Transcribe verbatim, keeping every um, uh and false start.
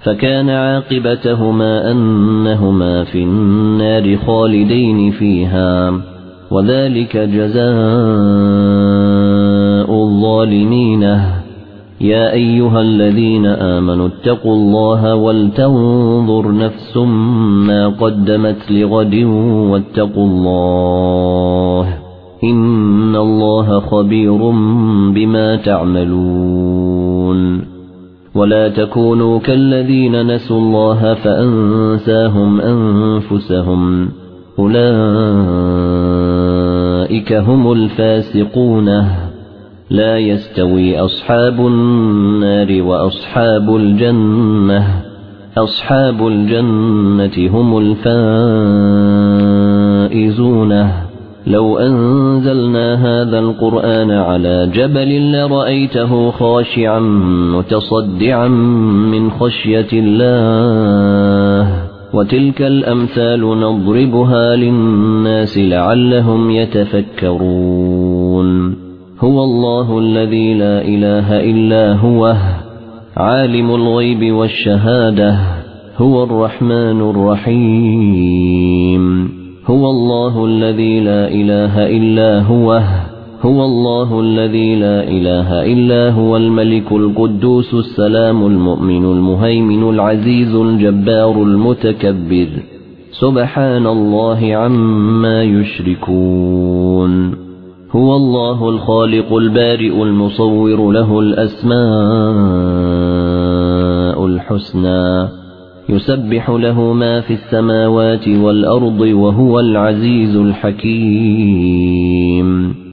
فكان عاقبتهما أنهما في النار خالدين فيها وذلك جزاء الظالمين. يا أيها الذين آمنوا اتقوا الله ولتنظر نفس ما قدمت لغد واتقوا الله إن الله خبير بما تعملون. ولا تكونوا كالذين نسوا الله فأنساهم أنفسهم أولئك هم الفاسقون. لا يستوي أصحاب النار وأصحاب الجنة أصحاب الجنة هم الفائزون. لو أنزلنا هذا القرآن على جبل لرأيته خاشعا متصدعا من خشية الله وتلك الأمثال نضربها للناس لعلهم يتفكرون. هو الله الذي لا إله إلا هو عالم الغيب والشهادة هو الرحمن الرحيم. هو الله الذي لا إله إلا هو هو الله الذي لا إله إلا هو الملك القدوس السلام المؤمن المهيمن العزيز الجبار المتكبر سبحان الله عما يشركون. هو الله الخالق البارئ المصور له الأسماء الحسنى يسبح له ما في السماوات والأرض وهو العزيز الحكيم.